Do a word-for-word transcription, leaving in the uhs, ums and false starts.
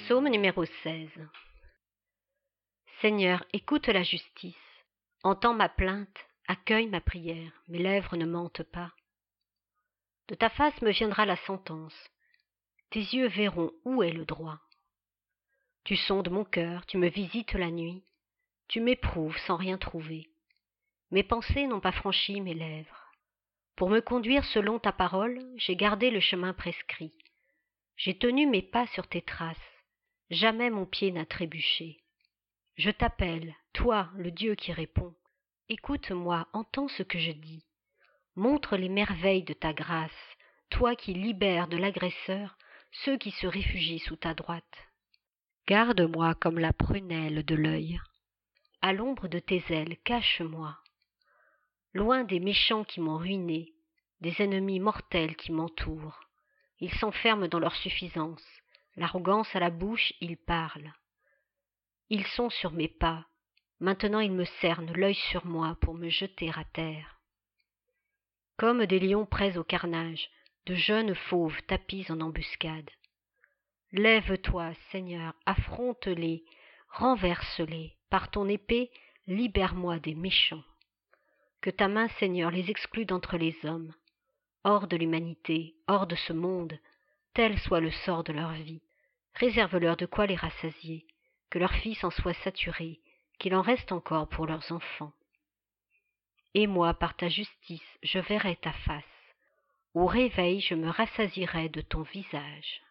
Psaume numéro seize. Seigneur, écoute la justice, entends ma plainte, accueille ma prière, mes lèvres ne mentent pas. De ta face me viendra la sentence, tes yeux verront où est le droit. Tu sondes mon cœur, tu me visites la nuit, tu m'éprouves sans rien trouver. Mes pensées n'ont pas franchi mes lèvres. Pour me conduire selon ta parole, j'ai gardé le chemin prescrit. J'ai tenu mes pas sur tes traces, jamais mon pied n'a trébuché. Je t'appelle, toi, le Dieu qui répond. Écoute-moi, entends ce que je dis. Montre les merveilles de ta grâce, toi qui libères de l'agresseur ceux qui se réfugient sous ta droite. Garde-moi comme la prunelle de l'œil. À l'ombre de tes ailes, cache-moi. Loin des méchants qui m'ont ruiné, des ennemis mortels qui m'entourent. Ils s'enferment dans leur suffisance, l'arrogance à la bouche, ils parlent. Ils sont sur mes pas, maintenant ils me cernent l'œil sur moi pour me jeter à terre. Comme des lions prêts au carnage, de jeunes fauves tapis en embuscade. Lève-toi, Seigneur, affronte-les, renverse-les, par ton épée, libère-moi des méchants. Que ta main, Seigneur, les exclue d'entre les hommes, hors de l'humanité, hors de ce monde, tel soit le sort de leur vie. Réserve-leur de quoi les rassasier, que leur fils en soit saturé, qu'il en reste encore pour leurs enfants. Et moi, par ta justice, je verrai ta face. Au réveil, je me rassasierai de ton visage.